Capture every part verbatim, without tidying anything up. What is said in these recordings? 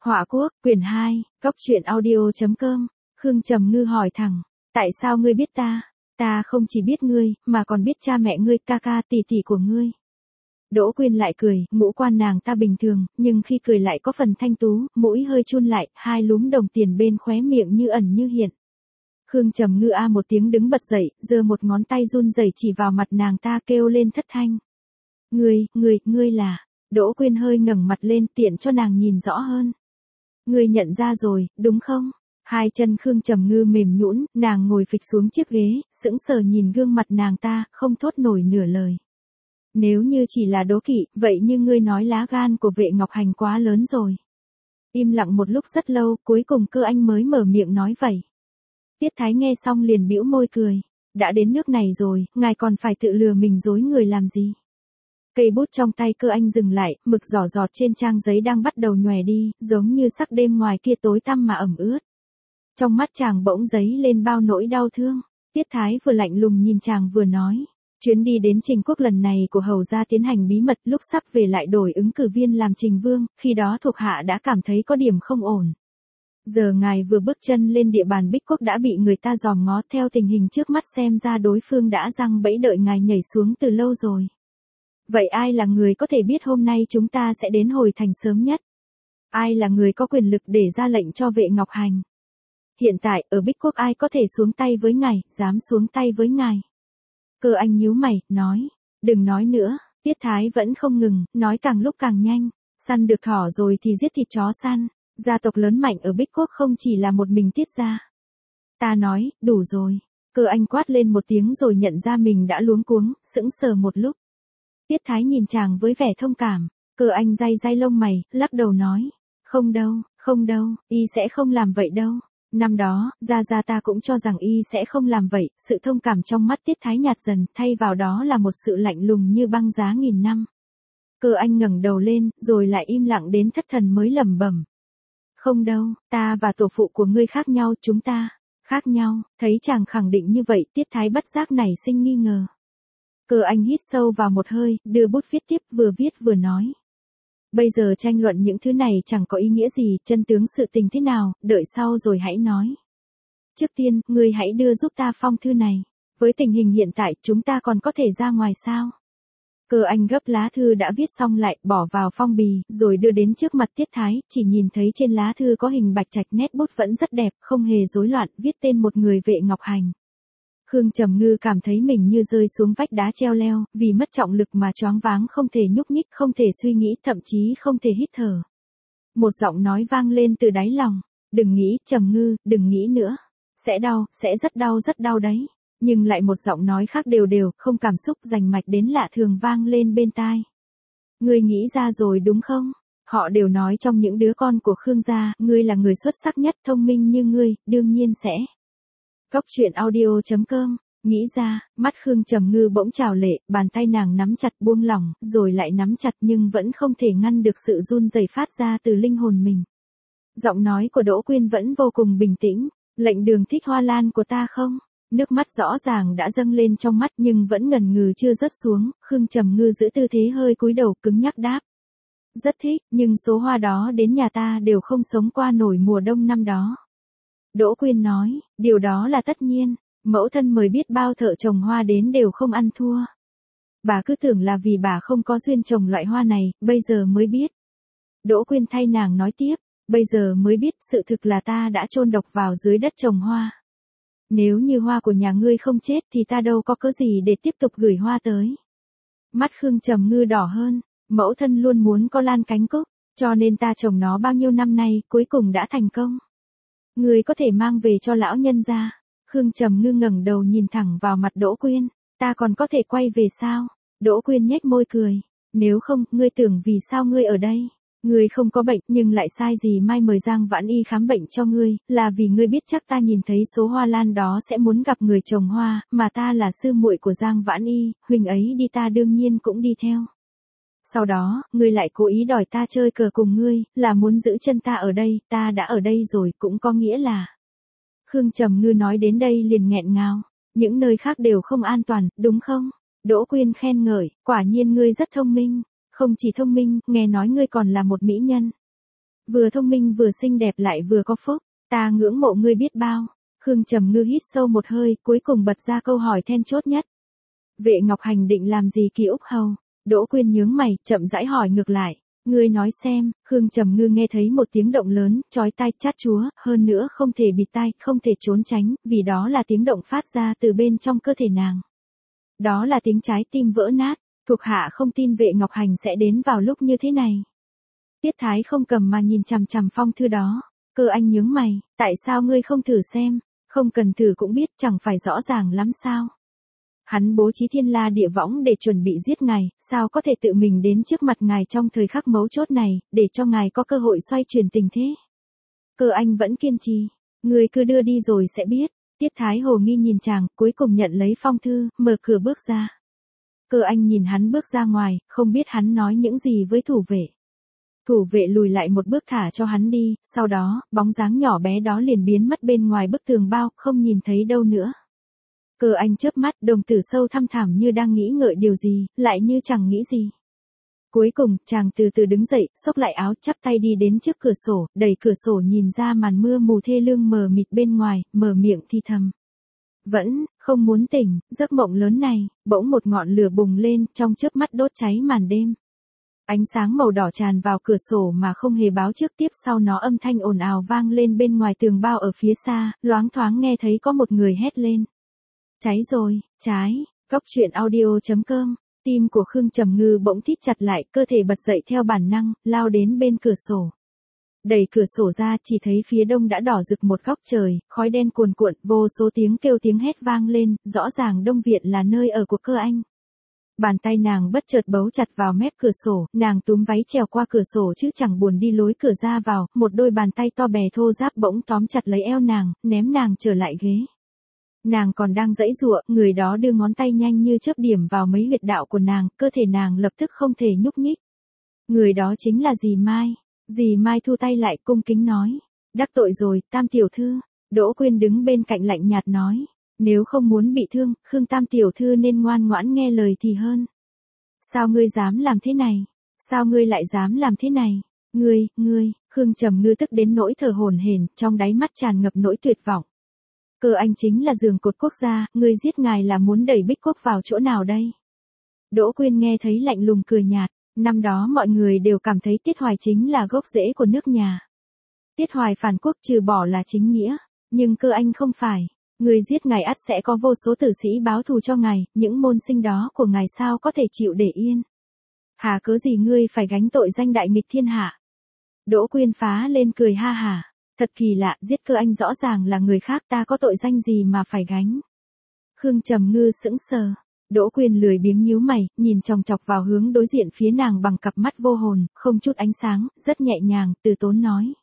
Họa quốc, quyển hai, góc truyện audio.com, Khương Trầm Ngư hỏi thẳng, tại sao ngươi biết ta? Ta không chỉ biết ngươi, mà còn biết cha mẹ ngươi, ca ca tỷ tỷ của ngươi. Đỗ Quyên lại cười, ngũ quan nàng ta bình thường, nhưng khi cười lại có phần thanh tú, mũi hơi chun lại, hai lúm đồng tiền bên khóe miệng như ẩn như hiện. Khương Trầm Ngư a một tiếng đứng bật dậy, giơ một ngón tay run rẩy chỉ vào mặt nàng ta kêu lên thất thanh. Ngươi, ngươi, ngươi là... Đỗ Quyên hơi ngẩng mặt lên tiện cho nàng nhìn rõ hơn. Ngươi nhận ra rồi, đúng không? Hai chân Khương Trầm Ngư mềm nhũn, nàng ngồi phịch xuống chiếc ghế, sững sờ nhìn gương mặt nàng ta, không thốt nổi nửa lời. Nếu như chỉ là đố kỵ, vậy như ngươi nói lá gan của Vệ Ngọc Hành quá lớn rồi. Im lặng một lúc rất lâu, cuối cùng Cơ Anh mới mở miệng nói vậy. Tiết Thái nghe xong liền bĩu môi cười. Đã đến nước này rồi, ngài còn phải tự lừa mình dối người làm gì? Cây bút trong tay Cơ Anh dừng lại, mực giỏ giọt trên trang giấy đang bắt đầu nhòe đi, giống như sắc đêm ngoài kia tối tăm mà ẩm ướt. Trong mắt chàng bỗng dấy lên bao nỗi đau thương. Tiết Thái vừa lạnh lùng nhìn chàng vừa nói. Chuyến đi đến Trình Quốc lần này của hầu gia tiến hành bí mật, lúc sắp về lại đổi ứng cử viên làm Trình Vương, khi đó thuộc hạ đã cảm thấy có điểm không ổn. Giờ ngài vừa bước chân lên địa bàn Bích Quốc đã bị người ta dòm ngó, theo tình hình trước mắt xem ra đối phương đã giăng bẫy đợi ngài nhảy xuống từ lâu rồi. Vậy ai là người có thể biết hôm nay chúng ta sẽ đến hồi thành sớm nhất? Ai là người có quyền lực để ra lệnh cho Vệ Ngọc Hành? Hiện tại, ở Bích Quốc ai có thể xuống tay với ngài, dám xuống tay với ngài? Cơ Anh nhíu mày, nói, đừng nói nữa. Tiết Thái vẫn không ngừng, nói càng lúc càng nhanh. Săn được thỏ rồi thì giết thịt chó săn. Gia tộc lớn mạnh ở Bích Quốc không chỉ là một mình Tiết gia. Ta nói, đủ rồi. Cơ Anh quát lên một tiếng rồi nhận ra mình đã luống cuống, sững sờ một lúc. Tiết Thái nhìn chàng với vẻ thông cảm. Cơ Anh day day lông mày, lắc đầu nói, không đâu, không đâu, y sẽ không làm vậy đâu. Năm đó, Gia Gia ta cũng cho rằng y sẽ không làm vậy, sự thông cảm trong mắt Tiết Thái nhạt dần, thay vào đó là một sự lạnh lùng như băng giá nghìn năm. Cơ Anh ngẩng đầu lên, rồi lại im lặng đến thất thần mới lẩm bẩm. Không đâu, ta và tổ phụ của ngươi khác nhau, chúng ta, khác nhau. Thấy chàng khẳng định như vậy, Tiết Thái bất giác nảy sinh nghi ngờ. Cơ Anh hít sâu vào một hơi, đưa bút viết tiếp, vừa viết vừa nói. Bây giờ tranh luận những thứ này chẳng có ý nghĩa gì, chân tướng sự tình thế nào, đợi sau rồi hãy nói. Trước tiên, ngươi hãy đưa giúp ta phong thư này. Với tình hình hiện tại, chúng ta còn có thể ra ngoài sao? Cơ Anh gấp lá thư đã viết xong lại, bỏ vào phong bì, rồi đưa đến trước mặt Tiết Thái, chỉ nhìn thấy trên lá thư có hình bạch trạch, nét bút vẫn rất đẹp, không hề rối loạn, viết tên một người Vệ Ngọc Hành. Khương Trầm Ngư cảm thấy mình như rơi xuống vách đá treo leo, vì mất trọng lực mà choáng váng không thể nhúc nhích, không thể suy nghĩ, thậm chí không thể hít thở. Một giọng nói vang lên từ đáy lòng, đừng nghĩ, Trầm Ngư, đừng nghĩ nữa. Sẽ đau, sẽ rất đau rất đau đấy. Nhưng lại một giọng nói khác đều đều, không cảm xúc, rành mạch đến lạ thường vang lên bên tai. Ngươi nghĩ ra rồi đúng không? Họ đều nói trong những đứa con của Khương gia, ngươi là người xuất sắc nhất, thông minh như ngươi, đương nhiên sẽ. Góc truyện audio.com, nghĩ ra, mắt Khương Trầm Ngư bỗng trào lệ, bàn tay nàng nắm chặt buông lỏng, rồi lại nắm chặt nhưng vẫn không thể ngăn được sự run rẩy phát ra từ linh hồn mình. Giọng nói của Đỗ Quyên vẫn vô cùng bình tĩnh, lệnh Đường thích hoa lan của ta không? Nước mắt rõ ràng đã dâng lên trong mắt nhưng vẫn ngần ngừ chưa rớt xuống, Khương Trầm Ngư giữ tư thế hơi cúi đầu cứng nhắc đáp. Rất thích, nhưng số hoa đó đến nhà ta đều không sống qua nổi mùa đông năm đó. Đỗ Quyên nói, điều đó là tất nhiên, mẫu thân mời biết bao thợ trồng hoa đến đều không ăn thua. Bà cứ tưởng là vì bà không có duyên trồng loại hoa này, bây giờ mới biết. Đỗ Quyên thay nàng nói tiếp, bây giờ mới biết sự thực là ta đã chôn độc vào dưới đất trồng hoa. Nếu như hoa của nhà ngươi không chết thì ta đâu có cớ gì để tiếp tục gửi hoa tới. Mắt Khương Trầm Ngư đỏ hơn, mẫu thân luôn muốn có lan cánh cúc, cho nên ta trồng nó bao nhiêu năm nay, cuối cùng đã thành công. Ngươi có thể mang về cho lão nhân gia. Khương Trầm Ngư ngẩng đầu nhìn thẳng vào mặt Đỗ Quyên, ta còn có thể quay về sao? Đỗ Quyên nhếch môi cười, nếu không, ngươi tưởng vì sao ngươi ở đây? Ngươi không có bệnh, nhưng lại sai gì mai mời Giang Vãn Y khám bệnh cho ngươi, là vì ngươi biết chắc ta nhìn thấy số hoa lan đó sẽ muốn gặp người trồng hoa, mà ta là sư muội của Giang Vãn Y, huynh ấy đi ta đương nhiên cũng đi theo. Sau đó, ngươi lại cố ý đòi ta chơi cờ cùng ngươi, là muốn giữ chân ta ở đây, ta đã ở đây rồi, cũng có nghĩa là. Khương Trầm Ngư nói đến đây liền nghẹn ngào, những nơi khác đều không an toàn, đúng không? Đỗ Quyên khen ngợi, quả nhiên ngươi rất thông minh. Không chỉ thông minh, nghe nói ngươi còn là một mỹ nhân. Vừa thông minh vừa xinh đẹp lại vừa có phúc, ta ngưỡng mộ ngươi biết bao. Khương Trầm Ngư hít sâu một hơi, cuối cùng bật ra câu hỏi then chốt nhất. Vệ Ngọc Hành định làm gì Kỳ Úc Hầu? Đỗ Quyên nhướng mày, chậm rãi hỏi ngược lại. Ngươi nói xem. Khương Trầm Ngư nghe thấy một tiếng động lớn, chói tai chát chúa, hơn nữa không thể bịt tai, không thể trốn tránh, vì đó là tiếng động phát ra từ bên trong cơ thể nàng. Đó là tiếng trái tim vỡ nát, thuộc hạ không tin Vệ Ngọc Hành sẽ đến vào lúc như thế này. Tiết Thái không cầm mà nhìn chằm chằm phong thư đó. Cơ Anh nhướng mày, tại sao ngươi không thử xem? Không cần thử cũng biết, chẳng phải rõ ràng lắm sao? Hắn bố trí thiên la địa võng để chuẩn bị giết ngài, sao có thể tự mình đến trước mặt ngài trong thời khắc mấu chốt này, để cho ngài có cơ hội xoay chuyển tình thế? Cơ Anh vẫn kiên trì, ngươi cứ đưa đi rồi sẽ biết. Tiết Thái hồ nghi nhìn chàng, cuối cùng nhận lấy phong thư, mở cửa bước ra. Cơ Anh nhìn hắn bước ra ngoài, không biết hắn nói những gì với thủ vệ. Thủ vệ lùi lại một bước thả cho hắn đi, sau đó, bóng dáng nhỏ bé đó liền biến mất bên ngoài bức tường bao, không nhìn thấy đâu nữa. Cơ Anh chớp mắt, đồng tử sâu thăm thẳm như đang nghĩ ngợi điều gì, lại như chẳng nghĩ gì. Cuối cùng, chàng từ từ đứng dậy, xốc lại áo, chắp tay đi đến trước cửa sổ, đẩy cửa sổ nhìn ra màn mưa mù thê lương mờ mịt bên ngoài, mở miệng thi thầm. Vẫn, không muốn tỉnh, giấc mộng lớn này, bỗng một ngọn lửa bùng lên, trong chớp mắt đốt cháy màn đêm. Ánh sáng màu đỏ tràn vào cửa sổ mà không hề báo trước, tiếp sau nó âm thanh ồn ào vang lên bên ngoài tường bao ở phía xa, loáng thoáng nghe thấy có một người hét lên. Cháy rồi, trái, Cóc truyện audio chấm com. Tim của Khương Trầm Ngư bỗng thít chặt lại, cơ thể bật dậy theo bản năng, lao đến bên cửa sổ. Đẩy cửa sổ ra, chỉ thấy phía đông đã đỏ rực một góc trời, khói đen cuồn cuộn, vô số tiếng kêu tiếng hét vang lên, rõ ràng Đông Viện là nơi ở của Cơ Anh. Bàn tay nàng bất chợt bấu chặt vào mép cửa sổ, nàng túm váy trèo qua cửa sổ chứ chẳng buồn đi lối cửa ra vào, một đôi bàn tay to bè thô ráp bỗng tóm chặt lấy eo nàng, ném nàng trở lại ghế. Nàng còn đang giãy giụa, người đó đưa ngón tay nhanh như chớp điểm vào mấy huyệt đạo của nàng, cơ thể nàng lập tức không thể nhúc nhích. Người đó chính là dì Mai. Dì Mai thu tay lại, cung kính nói. Đắc tội rồi, Tam tiểu thư. Đỗ Quyên đứng bên cạnh lạnh nhạt nói. Nếu không muốn bị thương, Khương Tam tiểu thư nên ngoan ngoãn nghe lời thì hơn. Sao ngươi dám làm thế này? Sao ngươi lại dám làm thế này? Ngươi, ngươi, Khương Trầm Ngư tức đến nỗi thở hổn hển, trong đáy mắt tràn ngập nỗi tuyệt vọng. Cơ Anh chính là giường cột quốc gia, ngươi giết ngài là muốn đẩy Bích Quốc vào chỗ nào đây? Đỗ Quyên nghe thấy lạnh lùng cười nhạt, năm đó mọi người đều cảm thấy Tiết Hoài chính là gốc rễ của nước nhà. Tiết Hoài phản quốc trừ bỏ là chính nghĩa, nhưng Cơ Anh không phải, ngươi giết ngài ắt sẽ có vô số tử sĩ báo thù cho ngài, những môn sinh đó của ngài sao có thể chịu để yên? Hà cớ gì ngươi phải gánh tội danh đại nghịch thiên hạ? Đỗ Quyên phá lên cười ha hả. Thật kỳ lạ, giết Cơ Anh rõ ràng là người khác, ta có tội danh gì mà phải gánh? Khương Trầm Ngư sững sờ. Đỗ Quyên lười biếng nhíu mày, nhìn chòng chọc vào hướng đối diện phía nàng bằng cặp mắt vô hồn, không chút ánh sáng, rất nhẹ nhàng, từ tốn nói.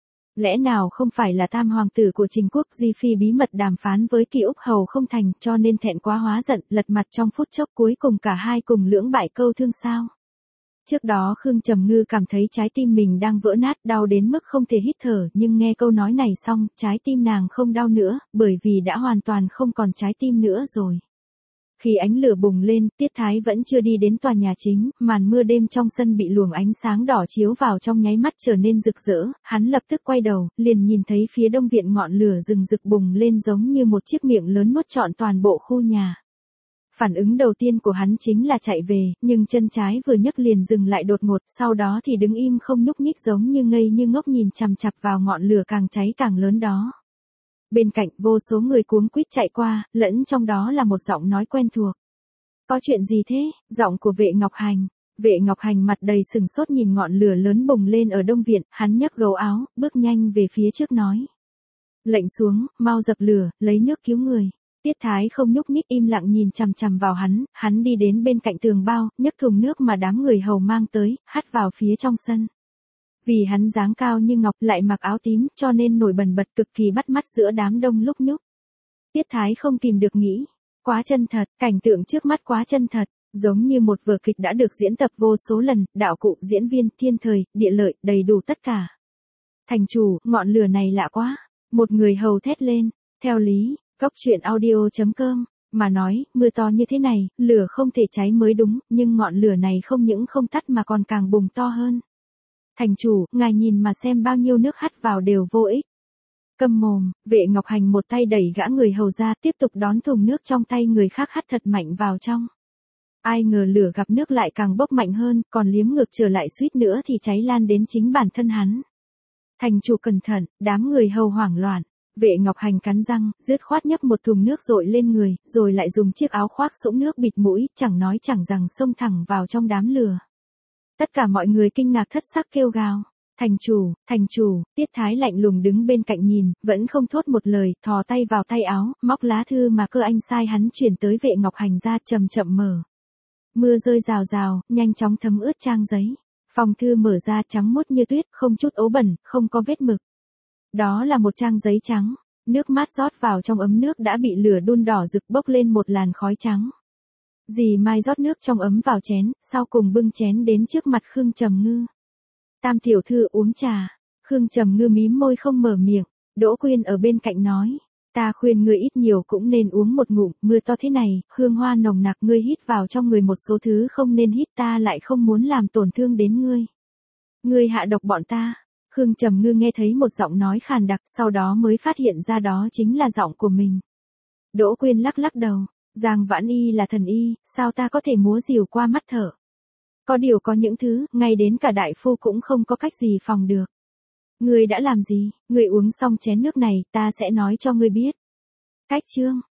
Lẽ nào không phải là tam hoàng tử của Trình Quốc Di Phi bí mật đàm phán với Kỳ Úc Hầu không thành, cho nên thẹn quá hóa giận, lật mặt trong phút chốc, cuối cùng cả hai cùng lưỡng bại câu thương sao? Trước đó Khương Trầm Ngư cảm thấy trái tim mình đang vỡ nát, đau đến mức không thể hít thở, nhưng nghe câu nói này xong, trái tim nàng không đau nữa, bởi vì đã hoàn toàn không còn trái tim nữa rồi. Khi ánh lửa bùng lên, Tiết Thái vẫn chưa đi đến tòa nhà chính, màn mưa đêm trong sân bị luồng ánh sáng đỏ chiếu vào trong nháy mắt trở nên rực rỡ, hắn lập tức quay đầu, liền nhìn thấy phía đông viện ngọn lửa rừng rực bùng lên giống như một chiếc miệng lớn nuốt trọn toàn bộ khu nhà. Phản ứng đầu tiên của hắn chính là chạy về, nhưng chân trái vừa nhấc liền dừng lại đột ngột, sau đó thì đứng im không nhúc nhích giống như ngây như ngốc nhìn chằm chằm vào ngọn lửa càng cháy càng lớn đó. Bên cạnh vô số người cuống quýt chạy qua, lẫn trong đó là một giọng nói quen thuộc. Có chuyện gì thế? Giọng của Vệ Ngọc Hành. Vệ Ngọc Hành mặt đầy sừng sốt nhìn ngọn lửa lớn bùng lên ở đông viện, hắn nhấc gấu áo, bước nhanh về phía trước nói. Lệnh xuống, mau dập lửa, lấy nước cứu người. Tiết Thái không nhúc nhích im lặng nhìn chằm chằm vào hắn, hắn đi đến bên cạnh tường bao, nhấc thùng nước mà đám người hầu mang tới, hắt vào phía trong sân. Vì hắn dáng cao như ngọc lại mặc áo tím cho nên nổi bần bật cực kỳ bắt mắt giữa đám đông lúc nhúc. Tiết Thái không kìm được nghĩ, quá chân thật, cảnh tượng trước mắt quá chân thật, giống như một vở kịch đã được diễn tập vô số lần, đạo cụ, diễn viên, thiên thời, địa lợi, đầy đủ tất cả. Thành chủ, ngọn lửa này lạ quá, một người hầu thét lên, theo lý. Cóc truyện audio chấm com, mà nói, mưa to như thế này, lửa không thể cháy mới đúng, nhưng ngọn lửa này không những không tắt mà còn càng bùng to hơn. Thành chủ, ngài nhìn mà xem bao nhiêu nước hắt vào đều vô ích. Câm mồm, vệ Ngọc Hành một tay đẩy gã người hầu ra tiếp tục đón thùng nước trong tay người khác hắt thật mạnh vào trong. Ai ngờ lửa gặp nước lại càng bốc mạnh hơn, còn liếm ngược trở lại suýt nữa thì cháy lan đến chính bản thân hắn. Thành chủ cẩn thận, đám người hầu hoảng loạn. Vệ Ngọc Hành cắn răng, dứt khoát nhấp một thùng nước dội lên người, rồi lại dùng chiếc áo khoác sũng nước bịt mũi, chẳng nói chẳng rằng xông thẳng vào trong đám lửa. Tất cả mọi người kinh ngạc thất sắc kêu gào. Thành chủ, thành chủ, Tiết Thái lạnh lùng đứng bên cạnh nhìn, vẫn không thốt một lời, thò tay vào tay áo, móc lá thư mà cơ anh sai hắn chuyển tới vệ Ngọc Hành ra chậm chậm mở. Mưa rơi rào rào, nhanh chóng thấm ướt trang giấy. Phong thư mở ra trắng muốt như tuyết, không chút ố bẩn, không có vết mực. Đó là một trang giấy trắng, nước mát rót vào trong ấm nước đã bị lửa đun đỏ rực bốc lên một làn khói trắng. Dì Mai rót nước trong ấm vào chén, sau cùng bưng chén đến trước mặt Khương Trầm Ngư. Tam tiểu thư uống trà. Khương Trầm Ngư mím môi không mở miệng. Đỗ Quyên ở bên cạnh nói, ta khuyên ngươi ít nhiều cũng nên uống một ngụm, mưa to thế này, hương hoa nồng nặc, ngươi hít vào trong người một số thứ không nên hít, ta lại không muốn làm tổn thương đến ngươi. Ngươi hạ độc bọn ta. Khương Trầm Ngư nghe thấy một giọng nói khàn đặc, sau đó mới phát hiện ra đó chính là giọng của mình. Đỗ Quyên lắc lắc đầu, Giang Vãn Y là thần y, sao ta có thể múa rìu qua mắt thở. Có điều có những thứ, ngay đến cả đại phu cũng không có cách gì phòng được. Ngươi đã làm gì? Ngươi uống xong chén nước này, ta sẽ nói cho ngươi biết. Cách chương